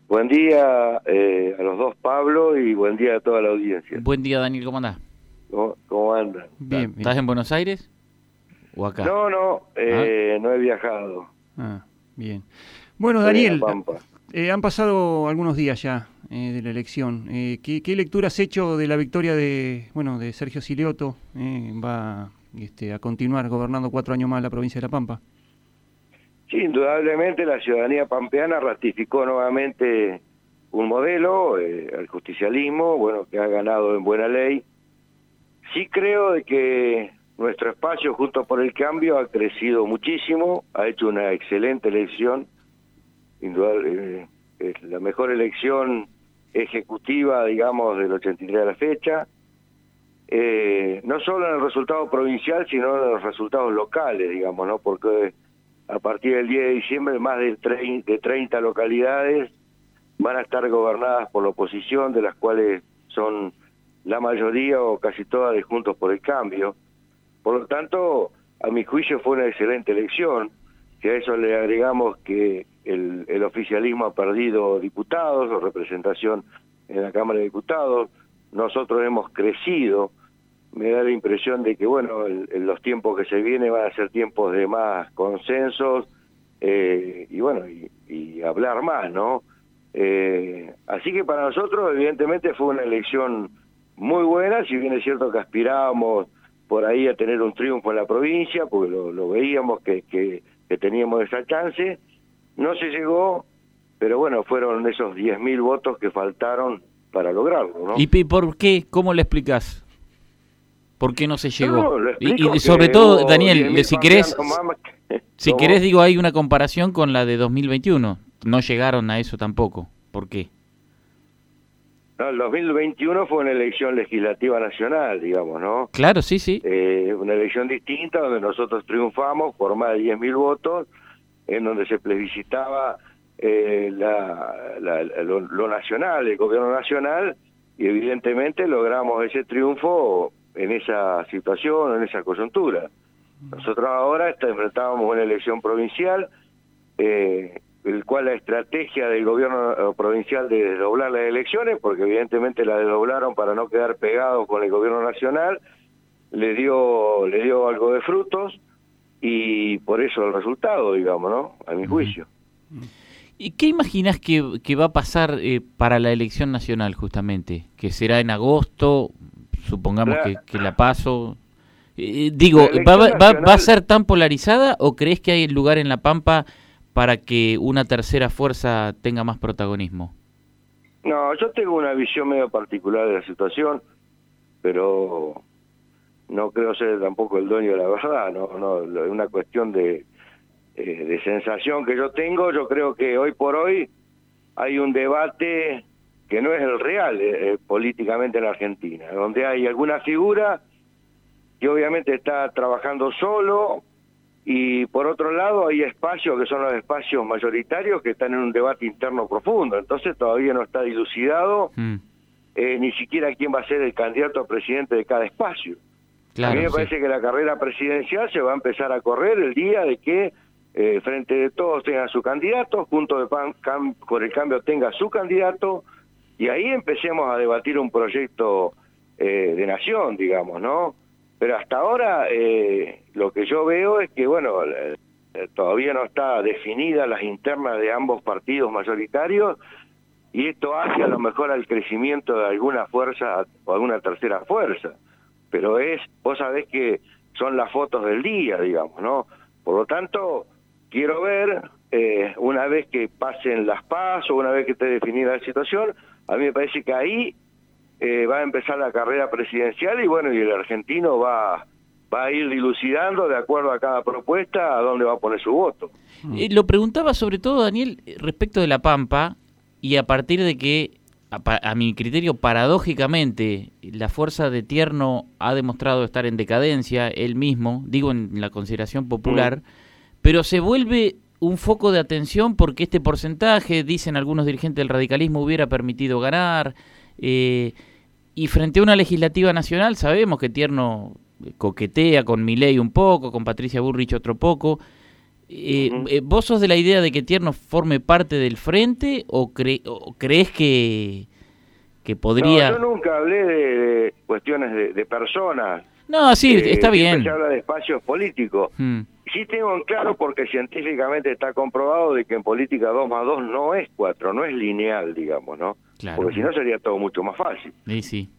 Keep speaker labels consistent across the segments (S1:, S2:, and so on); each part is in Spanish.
S1: Buen día a los dos, Pablo, y buen día a toda la audiencia.
S2: Buen día, Daniel, ¿cómo andás?
S1: ¿Cómo andan?
S2: Bien. ¿Estás en Buenos Aires o acá?
S1: No, no he viajado.
S2: Bien.
S3: Bueno, Daniel,
S1: Pampa.
S3: Han pasado algunos días ya de la elección. ¿Qué lectura has hecho de la victoria de Sergio Silioto? Va a continuar gobernando 4 años más la provincia de La Pampa.
S1: Sí, indudablemente la ciudadanía pampeana ratificó nuevamente un modelo, el justicialismo, que ha ganado en buena ley. Sí creo de que nuestro espacio Juntos por el Cambio ha crecido muchísimo, ha hecho una excelente elección, indudable, es la mejor elección ejecutiva, digamos, del 83 a la fecha, no solo en el resultado provincial, sino en los resultados locales, digamos, ¿no? Porque a partir del 10 de diciembre más de 30 localidades van a estar gobernadas por la oposición, de las cuales son la mayoría o casi todas de Juntos por el Cambio. Por lo tanto, a mi juicio fue una excelente elección. Si a eso le agregamos que el oficialismo ha perdido diputados o representación en la Cámara de Diputados, nosotros hemos crecido. Me da la impresión de que, en los tiempos que se vienen van a ser tiempos de más consensos y hablar más, ¿no? Así que para nosotros, evidentemente, fue una elección muy buena, si bien es cierto que aspirábamos por ahí a tener un triunfo en la provincia, porque lo veíamos que teníamos esa chance. No se llegó, pero fueron esos 10.000 votos que faltaron para lograrlo, ¿no?
S2: ¿Y por qué? ¿Cómo le explicás? ¿Por qué no se llegó?
S1: Y
S2: sobre todo, Daniel, si querés, hay una comparación con la de 2021. No llegaron a eso tampoco. ¿Por qué?
S1: No, el 2021 fue una elección legislativa nacional, digamos, ¿no?
S2: Claro, sí.
S1: Una elección distinta donde triunfamos por más de 10.000 votos, en donde se plebiscitaba lo nacional, el gobierno nacional, y evidentemente logramos ese triunfo en esa situación, en esa coyuntura. Nosotros ahora enfrentábamos una elección provincial, el cual la estrategia del gobierno provincial de desdoblar las elecciones, porque evidentemente la desdoblaron para no quedar pegados con el gobierno nacional, le dio algo de frutos, y por eso el resultado, digamos, ¿no? A mi juicio.
S2: ¿Y qué imaginas que va a pasar para la elección nacional, justamente? ¿Que será en agosto? Supongamos que la PASO... ¿va a ser tan polarizada o crees que hay lugar en La Pampa para que una tercera fuerza tenga más protagonismo?
S1: No, yo tengo una visión medio particular de la situación, pero no creo ser tampoco el dueño de la verdad, no es una cuestión de sensación que yo tengo. Yo creo que hoy por hoy hay un debate que no es el real políticamente en Argentina, donde hay alguna figura que obviamente está trabajando solo, y por otro lado hay espacios que son los espacios mayoritarios que están en un debate interno profundo. Entonces todavía no está dilucidado ni siquiera quién va a ser el candidato a presidente de cada espacio.
S2: Claro,
S1: a mí me parece que la carrera presidencial se va a empezar a correr el día de que Frente de Todos tenga su candidato, Juntos por el Cambio tenga su candidato, y ahí empecemos a debatir un proyecto de nación, digamos, ¿no? Pero hasta ahora lo que yo veo es que, todavía no está definida las internas de ambos partidos mayoritarios, y esto hace a lo mejor al crecimiento de alguna fuerza o alguna tercera fuerza. Pero vos sabés que son las fotos del día, digamos, ¿no? Por lo tanto, quiero ver, una vez que pasen las PASO, una vez que esté definida la situación, a mí me parece que ahí va a empezar la carrera presidencial, y el argentino va a ir dilucidando de acuerdo a cada propuesta a dónde va a poner su voto.
S2: Lo preguntaba sobre todo, Daniel, respecto de La Pampa, y a partir de que, a mi criterio, paradójicamente, la fuerza de Tierno ha demostrado estar en decadencia, él mismo, digo en la consideración popular, pero se vuelve un foco de atención porque este porcentaje, dicen algunos dirigentes del radicalismo, hubiera permitido ganar, y frente a una legislativa nacional sabemos que Tierno coquetea con Milei un poco, con Patricia Bullrich otro poco. ¿Vos sos de la idea de que Tierno forme parte del frente o crees que podría...?
S1: No, yo nunca hablé de cuestiones de personas.
S2: No, sí, está bien.
S1: Se habla de espacios políticos. Sí tengo en claro, porque científicamente está comprobado de que en política 2 más 2 no es 4, no es lineal, digamos, ¿no?
S2: Claro.
S1: Porque si no sería todo mucho más fácil.
S2: Sí.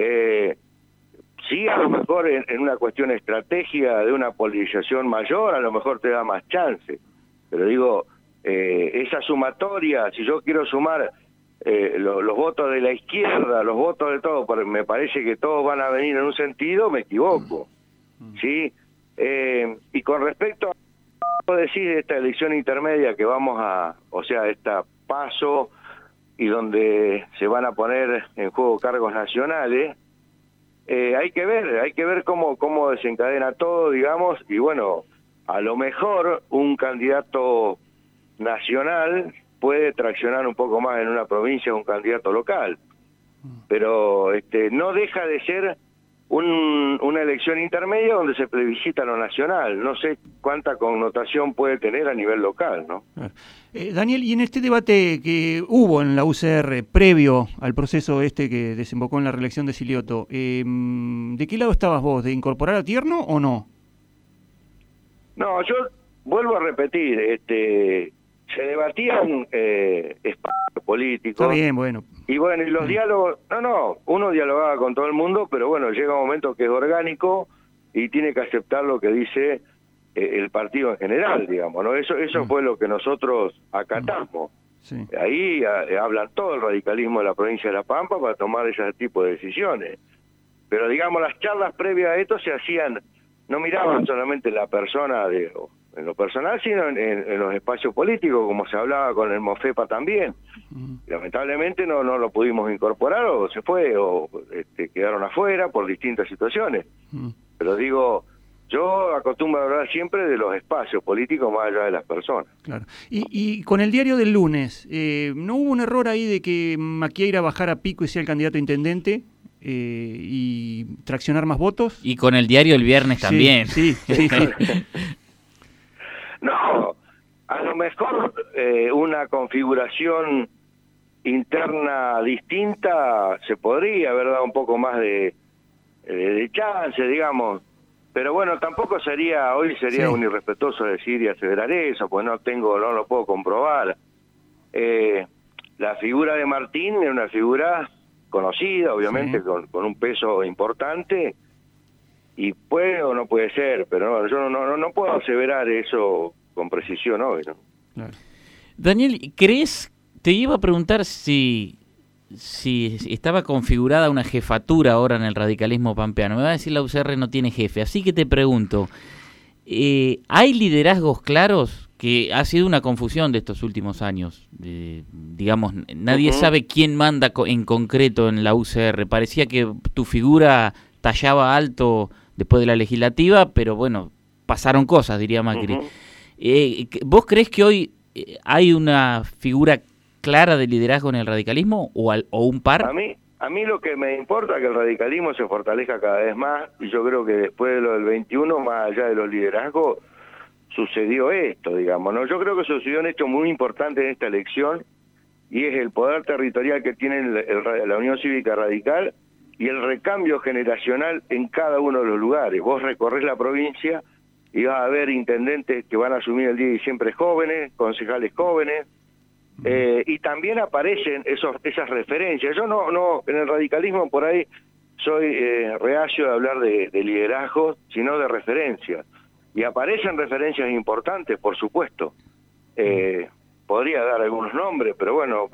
S1: Sí, a lo mejor en una cuestión estratégica de una polarización mayor, a lo mejor te da más chance. Pero digo, esa sumatoria, si yo quiero sumar los votos de la izquierda, los votos de todos, me parece que todos van a venir en un sentido, me equivoco. ¿Sí? Y con respecto a decir esta elección intermedia que vamos esta paso y donde se van a poner en juego cargos nacionales, hay que ver cómo desencadena todo, digamos, y bueno, a lo mejor un candidato nacional puede traccionar un poco más en una provincia un candidato local, pero no deja de ser una elección intermedia donde se plebiscita lo nacional. No sé cuánta connotación puede tener a nivel local, ¿no?
S3: Daniel, y en este debate que hubo en la UCR previo al proceso que desembocó en la reelección de Silioto, ¿de qué lado estabas vos? ¿De incorporar a Tierno o no?
S1: No, yo vuelvo a repetir, se debatían espacios políticos.
S3: Está bien, bueno.
S1: Y bueno, y los diálogos, uno dialogaba con todo el mundo, pero bueno, llega un momento que es orgánico y tiene que aceptar lo que dice el partido en general, digamos, ¿no? Eso fue lo que nosotros acatamos.
S3: Sí.
S1: Ahí hablan todo el radicalismo de la provincia de La Pampa para tomar ese tipo de decisiones. Pero digamos, las charlas previas a esto se hacían, no miraban solamente la persona en lo personal, sino en los espacios políticos, como se hablaba con el Mofepa también. Lamentablemente no lo pudimos incorporar, o se fue, o quedaron afuera por distintas situaciones. Pero digo, yo acostumbro a hablar siempre de los espacios políticos más allá de las personas.
S3: Claro. Y con el diario del lunes, ¿no hubo un error ahí de que Maquieira bajara a pico y sea el candidato a intendente? Y traccionar más votos.
S2: Y con el diario el viernes también.
S3: Sí.
S1: No, a lo mejor una configuración interna distinta se podría haber dado un poco más de chance, digamos, pero bueno, tampoco sería un irrespetuoso decir y aseverar eso, pues no lo puedo comprobar. La figura de Martín es una figura conocida, obviamente, con un peso importante, y puede o no puede ser, pero yo no puedo aseverar eso con precisión hoy, ¿no?
S2: Claro. Daniel, te iba a preguntar si estaba configurada una jefatura ahora en el radicalismo pampeano. Me va a decir la UCR no tiene jefe, así que te pregunto, ¿hay liderazgos claros? Que ha sido una confusión de estos últimos años. Digamos, nadie sabe quién manda en concreto en la UCR. Parecía que tu figura tallaba alto después de la legislativa, pero bueno, pasaron cosas, diría Macri. ¿Vos crees que hoy hay una figura clara de liderazgo en el radicalismo o un par?
S1: A mí lo que me importa es que el radicalismo se fortalezca cada vez más, y yo creo que después de lo del 21, más allá de los liderazgos, sucedió esto, digamos, ¿no? Yo creo que sucedió un hecho muy importante en esta elección, y es el poder territorial que tiene la Unión Cívica Radical y el recambio generacional en cada uno de los lugares. Vos recorres la provincia y vas a ver intendentes que van a asumir el 10 de diciembre jóvenes, concejales jóvenes, y también aparecen esas referencias. Yo no en el radicalismo por ahí soy reacio de hablar de liderazgo, sino de referencias. Y aparecen referencias importantes, por supuesto. Podría dar algunos nombres, pero bueno,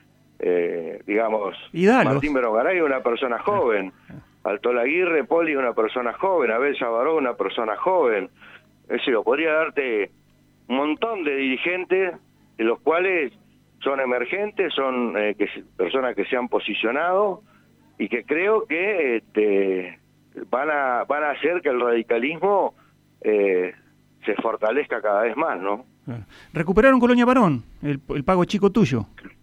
S1: digamos, Martín Berongaray es una persona joven, Altola Aguirre, Poli es una persona joven, Abel Sabaró una persona joven. Es decir, podría darte un montón de dirigentes, de los cuales son emergentes, son personas que se han posicionado y que creo que van a hacer que el radicalismo se fortalezca cada vez más, ¿no?
S3: Recuperaron Colonia Barón, el pago chico tuyo.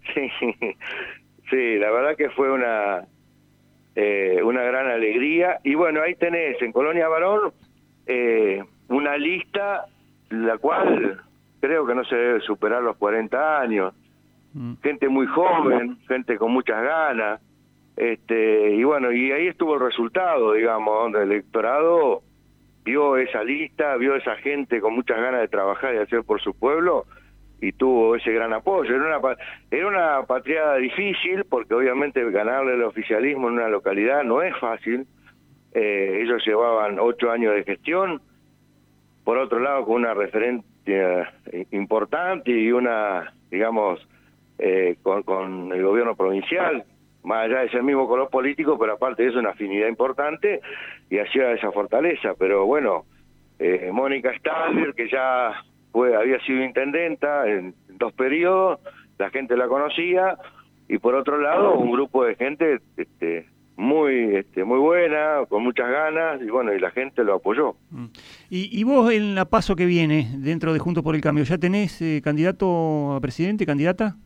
S1: Sí, la verdad que fue una gran alegría. Y bueno, ahí tenés en Colonia Barón una lista la cual creo que no se debe superar los 40 años. Gente muy joven, gente con muchas ganas. Y bueno, y ahí estuvo el resultado, digamos, donde el electorado vio esa lista, vio esa gente con muchas ganas de trabajar y hacer por su pueblo, y tuvo ese gran apoyo. Era una patriada difícil, porque obviamente ganarle el oficialismo en una localidad no es fácil. Ellos llevaban 8 años de gestión, por otro lado con una referencia importante y una, digamos, con el gobierno provincial, más allá de ser el mismo color político, pero aparte de eso una afinidad importante, y hacía esa fortaleza. Pero bueno, Mónica Staller, que ya había sido intendenta en 2 periodos, la gente la conocía, y por otro lado un grupo de gente muy buena, con muchas ganas, y bueno, y la gente lo apoyó.
S3: Y vos en la PASO que viene, dentro de Juntos por el Cambio, ¿ya tenés candidato a presidente, candidata?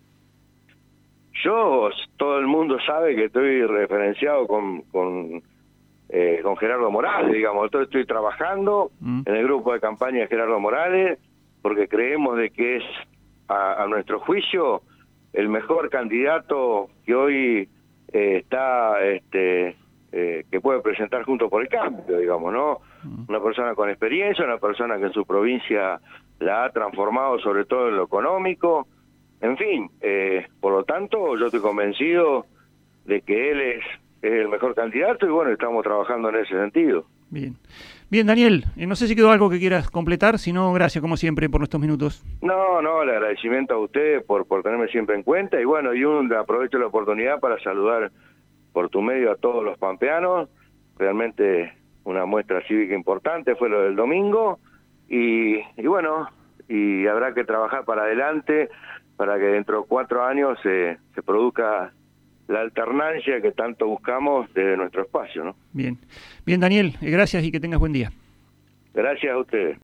S1: Yo, todo el mundo sabe que estoy referenciado con Gerardo Morales, digamos. Estoy trabajando en el grupo de campaña de Gerardo Morales, porque creemos de que es, a nuestro juicio, el mejor candidato que hoy está, que puede presentar Juntos por el Cambio, digamos, ¿no? Una persona con experiencia, una persona que en su provincia la ha transformado, sobre todo en lo económico. En fin, por lo tanto, yo estoy convencido de que él es el mejor candidato, y bueno, estamos trabajando en ese sentido.
S3: Bien, Daniel, no sé si quedó algo que quieras completar, si no, gracias como siempre por estos minutos.
S1: No, el agradecimiento a ustedes por tenerme siempre en cuenta, y bueno, aprovecho la oportunidad para saludar por tu medio a todos los pampeanos. Realmente una muestra cívica importante fue lo del domingo, y bueno, y habrá que trabajar para adelante para que dentro de 4 años se produzca la alternancia que tanto buscamos desde nuestro espacio, ¿no?
S3: Bien, Daniel, gracias y que tengas buen día.
S1: Gracias a ustedes.